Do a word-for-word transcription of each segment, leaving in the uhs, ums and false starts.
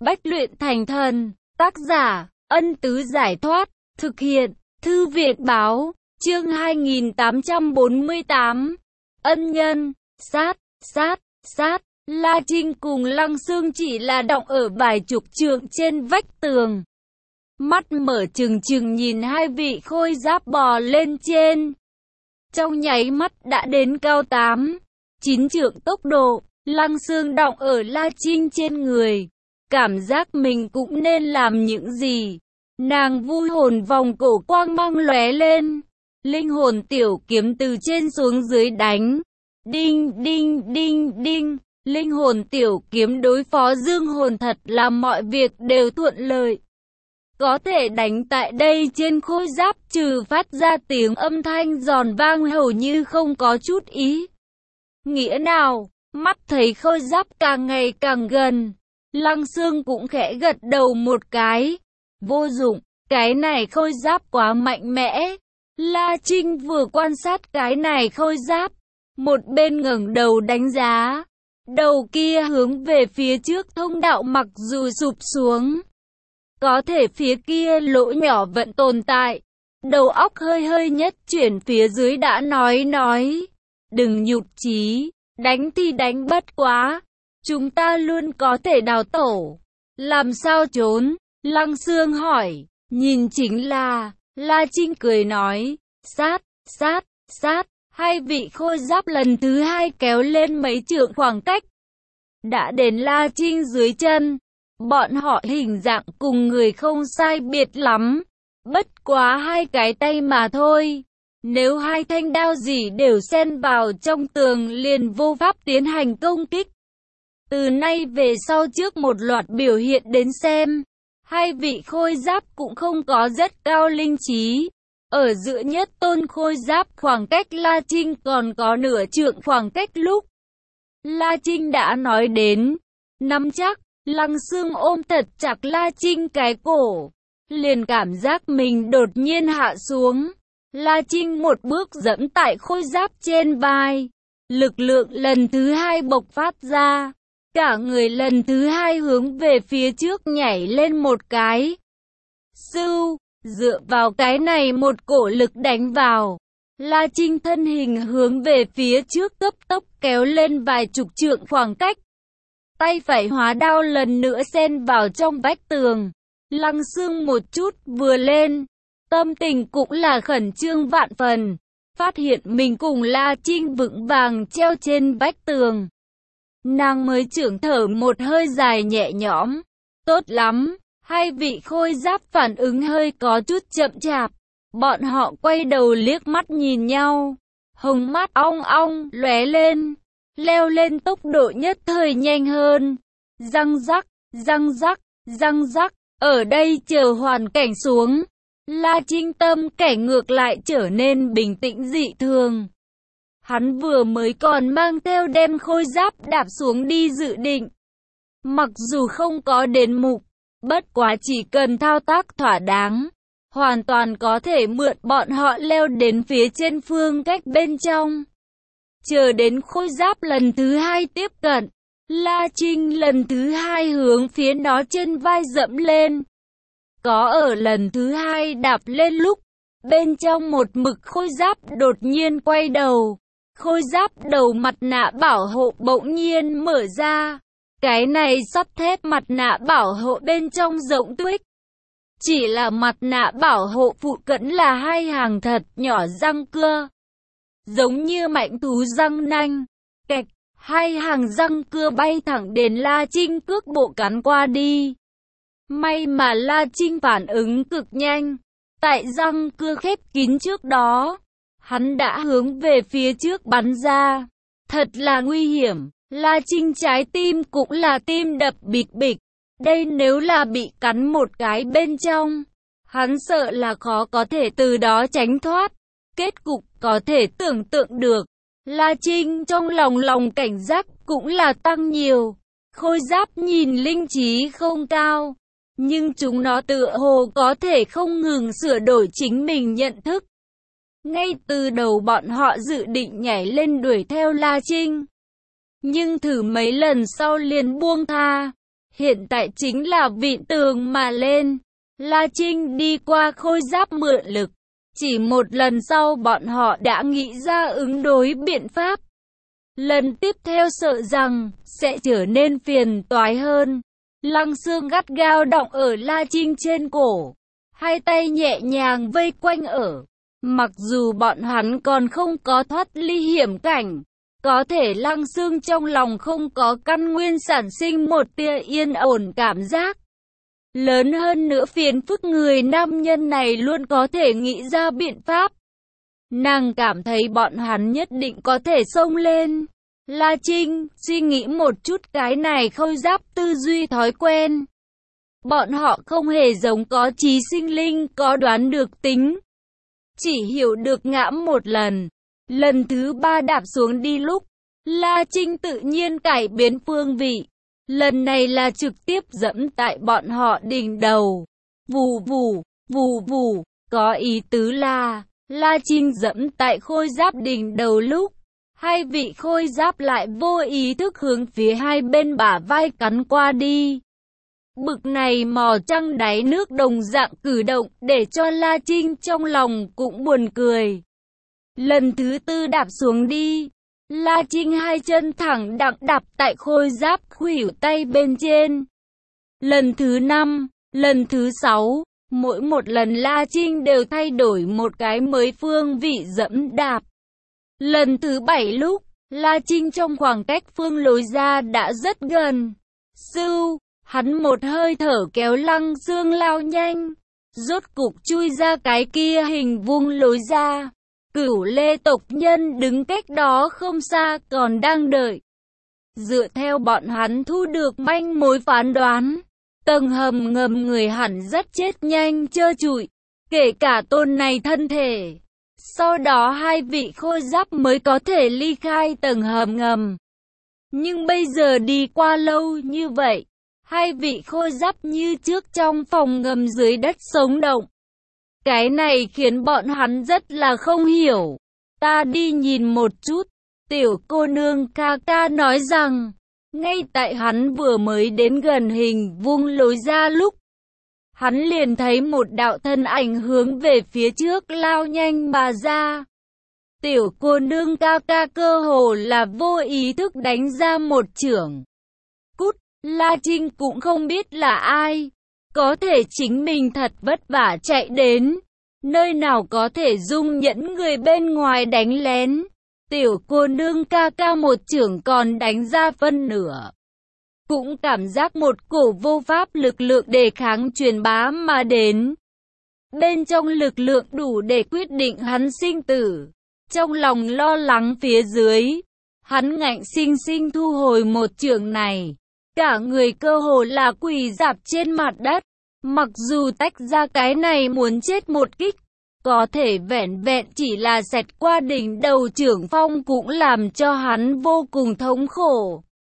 Bách luyện thành thần. Tác giả, Ân Tứ Giải Thoát. Thực hiện, Thư viện Báo. Chương hai nghìn tám trăm bốn mươi tám. Ân nhân. Sát, sát, sát. La Trinh cùng Lăng Xương chỉ là đọng ở vài chục trượng trên vách tường. Mắt mở trừng trừng nhìn hai vị khôi giáp bò lên trên. Trong nháy mắt đã đến cao tám, chín trượng tốc độ. Lăng Xương đọng ở La Trinh trên người. Cảm giác mình cũng nên làm những gì. Nàng vui hồn vòng cổ quang mang lóe lên. Linh hồn tiểu kiếm từ trên xuống dưới đánh. Đinh, đinh, đinh, đinh. Linh hồn tiểu kiếm đối phó dương hồn thật là mọi việc đều thuận lợi. Có thể đánh tại đây trên khôi giáp trừ phát ra tiếng âm thanh giòn vang hầu như không có chút ý nghĩa nào. Mắt thấy khôi giáp càng ngày càng gần. Lăng Xương cũng khẽ gật đầu một cái. Vô dụng, cái này khôi giáp quá mạnh mẽ. La Trinh vừa quan sát cái này khôi giáp, một bên ngẩng đầu đánh giá. Đầu kia hướng về phía trước thông đạo mặc dù sụp xuống, có thể phía kia lỗ nhỏ vẫn tồn tại. Đầu óc hơi hơi nhất chuyển phía dưới đã nói nói. Đừng nhụt chí, đánh thì đánh bất quá. Chúng ta luôn có thể đào tẩu. Làm sao trốn? Lăng Xương hỏi. Nhìn chính là, La Trinh cười nói. Sát, sát, sát. Hai vị khôi giáp lần thứ hai kéo lên mấy trượng khoảng cách. Đã đến La Trinh dưới chân. Bọn họ hình dạng cùng người không sai biệt lắm. Bất quá hai cái tay mà thôi. Nếu hai thanh đao gì đều xen vào trong tường liền vô pháp tiến hành công kích. Từ nay về sau trước một loạt biểu hiện đến xem, hai vị khôi giáp cũng không có rất cao linh trí. Ở giữa nhất tôn khôi giáp khoảng cách La Trinh còn có nửa trượng khoảng cách lúc La Trinh đã nói đến, nắm chắc. Lăng Xương ôm thật chặt La Trinh cái cổ, liền cảm giác mình đột nhiên hạ xuống. La Trinh một bước dẫm tại khôi giáp trên vai, lực lượng lần thứ hai bộc phát ra, cả người lần thứ hai hướng về phía trước nhảy lên một cái. Sưu, dựa vào cái này một cổ lực đánh vào, La Trinh thân hình hướng về phía trước cấp tốc kéo lên vài chục trượng khoảng cách. Tay phải hóa đao lần nữa xen vào trong vách tường. Lăng Xương một chút vừa lên, tâm tình cũng là khẩn trương vạn phần. Phát hiện mình cùng La Trinh vững vàng treo trên vách tường, nàng mới trưởng thở một hơi dài nhẹ nhõm. Tốt lắm. Hai vị khôi giáp phản ứng hơi có chút chậm chạp. Bọn họ quay đầu liếc mắt nhìn nhau, hồng mắt ong ong lóe lên, leo lên tốc độ nhất thời nhanh hơn. Răng rắc, răng rắc, răng rắc. Ở đây chờ hoàn cảnh xuống, La Trinh tâm cảnh ngược lại trở nên bình tĩnh dị thường. Hắn vừa mới còn mang theo đem khôi giáp đạp xuống đi dự định. Mặc dù không có đến mục, bất quá chỉ cần thao tác thỏa đáng, hoàn toàn có thể mượn bọn họ leo đến phía trên phương cách bên trong. Chờ đến khôi giáp lần thứ hai tiếp cận, La Trinh lần thứ hai hướng phía nó trên vai dẫm lên. Có ở lần thứ hai đạp lên lúc, bên trong một mực khôi giáp đột nhiên quay đầu. Khôi giáp đầu mặt nạ bảo hộ bỗng nhiên mở ra. Cái này sắt thép mặt nạ bảo hộ bên trong rộng tuếch. Chỉ là mặt nạ bảo hộ phụ cận là hai hàng thật nhỏ răng cưa, giống như mãnh thú răng nanh. Kẹt, hai hàng răng cưa bay thẳng đến La Trinh cước bộ cắn qua đi. May mà La Trinh phản ứng cực nhanh. Tại răng cưa khép kín trước đó, hắn đã hướng về phía trước bắn ra. Thật là nguy hiểm. La Trinh trái tim cũng là tim đập bịch bịch. Đây nếu là bị cắn một cái bên trong, hắn sợ là khó có thể từ đó tránh thoát. Kết cục có thể tưởng tượng được. La Trinh trong lòng lòng cảnh giác cũng là tăng nhiều. Khôi giáp nhìn linh trí không cao, nhưng chúng nó tựa hồ có thể không ngừng sửa đổi chính mình nhận thức. Ngay từ đầu bọn họ dự định nhảy lên đuổi theo La Trinh, nhưng thử mấy lần sau liền buông tha. hiện tại chính là vịn tường mà lên. La Trinh đi qua khôi giáp mượn lực. Chỉ một lần sau bọn họ đã nghĩ ra ứng đối biện pháp. Lần tiếp theo sợ rằng sẽ trở nên phiền toái hơn. Lăng Xương gắt gao đọng ở La Trinh trên cổ, hai tay nhẹ nhàng vây quanh ở. Mặc dù bọn hắn còn không có thoát ly hiểm cảnh, có thể Lăng Xương trong lòng không có căn nguyên sản sinh một tia yên ổn cảm giác. Lớn hơn nữa phiền phức người nam nhân này luôn có thể nghĩ ra biện pháp. Nàng cảm thấy bọn hắn nhất định có thể xông lên. La Trinh suy nghĩ một chút cái này khôi giáp tư duy thói quen. Bọn họ không hề giống có trí sinh linh có đoán được tính. Chỉ hiểu được ngã một lần. Lần thứ ba đạp xuống đi lúc, La Trinh tự nhiên cải biến phương vị. Lần này là trực tiếp dẫm tại bọn họ đỉnh đầu. Vù vù, vù vù, có ý tứ là, La Trinh dẫm tại khôi giáp đỉnh đầu lúc, hai vị khôi giáp lại vô ý thức hướng phía hai bên bả vai cắn qua đi. Bực này mò trăng đáy nước đồng dạng cử động để cho La Trinh trong lòng cũng buồn cười. Lần thứ tư đạp xuống đi, La Trinh hai chân thẳng đặng đạp tại khôi giáp khuỷu tay bên trên. Lần thứ năm, lần thứ sáu, mỗi một lần La Trinh đều thay đổi một cái mới phương vị dẫm đạp. Lần thứ bảy lúc, La Trinh trong khoảng cách phương lối ra đã rất gần. Sưu, hắn một hơi thở kéo Lăng Xương lao nhanh, rốt cục chui ra cái kia hình vuông lối ra. Cửu Lê tộc nhân đứng cách đó không xa còn đang đợi. Dựa theo bọn hắn thu được manh mối phán đoán, tầng hầm ngầm người hẳn rất chết nhanh trơ trụi, kể cả tôn này thân thể. Sau đó hai vị khôi giáp mới có thể ly khai tầng hầm ngầm. Nhưng bây giờ đi qua lâu như vậy, hai vị khôi giáp như trước trong phòng ngầm dưới đất sống động. Cái này khiến bọn hắn rất là không hiểu. Ta đi nhìn một chút. Tiểu cô nương ca ca nói rằng, ngay tại hắn vừa mới đến gần hình vuông lối ra lúc, hắn liền thấy một đạo thân ảnh hướng về phía trước lao nhanh mà ra. Tiểu cô nương ca ca cơ hồ là vô ý thức đánh ra một chưởng. Cút, La Trinh cũng không biết là ai. Có thể chính mình thật vất vả chạy đến. Nơi nào có thể dung nhẫn người bên ngoài đánh lén. Tiểu cô nương ca ca một chưởng còn đánh ra phân nửa. Cũng cảm giác một cổ vô pháp lực lượng đề kháng truyền bá mà đến. Bên trong lực lượng đủ để quyết định hắn sinh tử. Trong lòng lo lắng phía dưới, hắn ngạnh sinh sinh thu hồi một chưởng này. Cả người cơ hồ là quỳ rạp trên mặt đất. Mặc dù tách ra cái này muốn chết một kích, có thể vẻn vẹn chỉ là xẹt qua đỉnh đầu chưởng phong cũng làm cho hắn vô cùng thống khổ.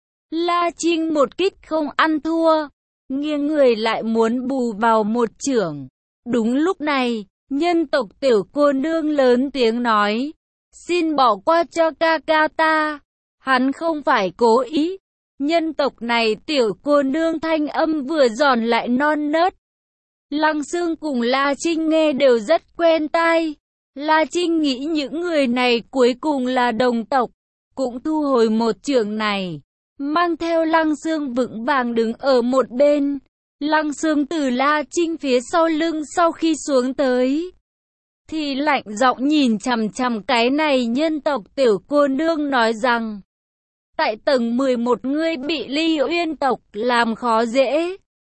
La Trinh một kích không ăn thua, nghiêng người lại muốn bù vào một chưởng. Đúng lúc này, nhân tộc tiểu cô nương lớn tiếng nói, xin bỏ qua cho ca ca ta, hắn không phải cố ý. Nhân tộc này tiểu cô nương thanh âm vừa giòn lại non nớt. Lăng Xương cùng La Trinh nghe đều rất quen tai. La Trinh nghĩ những người này cuối cùng là đồng tộc, cũng thu hồi một chưởng này, mang theo Lăng Xương vững vàng đứng ở một bên. Lăng Xương từ La Trinh phía sau lưng sau khi xuống tới, thì lạnh giọng nhìn chằm chằm cái này nhân tộc tiểu cô nương nói rằng, tại tầng mười một ngươi bị Ly Uyên tộc làm khó dễ.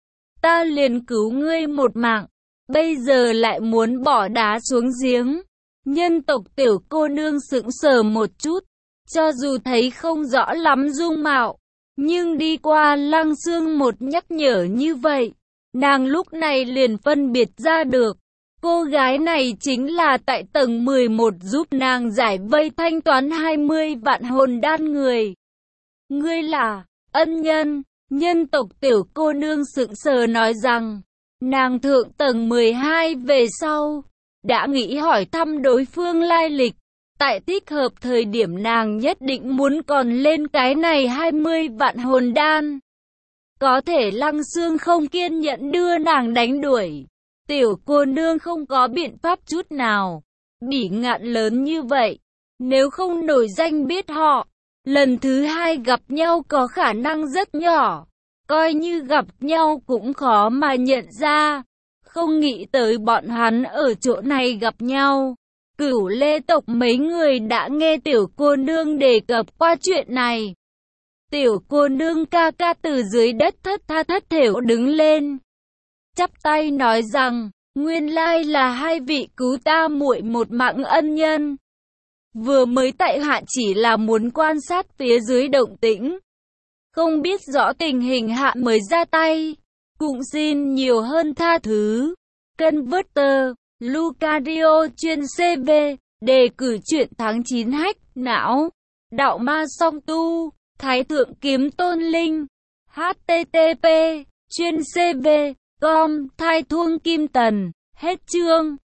Ta liền cứu ngươi một mạng, bây giờ lại muốn bỏ đá xuống giếng. Nhân tộc tiểu cô nương sững sờ một chút, cho dù thấy không rõ lắm dung mạo, nhưng đi qua Lăng Xương một nhắc nhở như vậy, nàng lúc này liền phân biệt ra được. Cô gái này chính là tại tầng mười một giúp nàng giải vây thanh toán hai mươi vạn hồn đan người. Ngươi là ân nhân. Nhân tộc tiểu cô nương sững sờ nói rằng, nàng thượng tầng mười hai về sau, đã nghĩ hỏi thăm đối phương lai lịch. Tại thích hợp thời điểm nàng nhất định muốn còn lên cái này hai mươi vạn hồn đan. Có thể Lăng Xương không kiên nhẫn đưa nàng đánh đuổi. Tiểu cô nương không có biện pháp chút nào. Bỉ Ngạn lớn như vậy, nếu không nổi danh biết họ, lần thứ hai gặp nhau có khả năng rất nhỏ. Coi như gặp nhau cũng khó mà nhận ra. Không nghĩ tới bọn hắn ở chỗ này gặp nhau. Cửu Lê tộc mấy người đã nghe tiểu cô nương đề cập qua chuyện này. Tiểu cô nương ca ca từ dưới đất thất tha thất thểu đứng lên, chắp tay nói rằng, nguyên lai là hai vị cứu ta muội một mạng ân nhân. Vừa mới tại hạ chỉ là muốn quan sát phía dưới động tĩnh, không biết rõ tình hình hạ mới ra tay, cũng xin nhiều hơn tha thứ. Converter, Lucario chuyên xê vê, đề cử truyện tháng chín hack não, đạo ma song tu, Thái thượng kiếm tôn linh, hát tê tê pê, chuyên xê vê, com, thai thuông kim tần, hết chương.